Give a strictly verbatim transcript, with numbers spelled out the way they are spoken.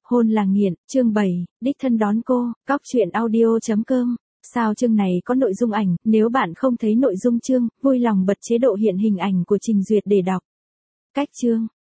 Hôn là nghiện, chương bảy, đích thân đón cô, cóc truyện audio chấm com. Sao chương này có nội dung ảnh, nếu bạn không thấy nội dung chương, vui lòng bật chế độ hiện hình ảnh của Trình Duyệt để đọc. Cách chương,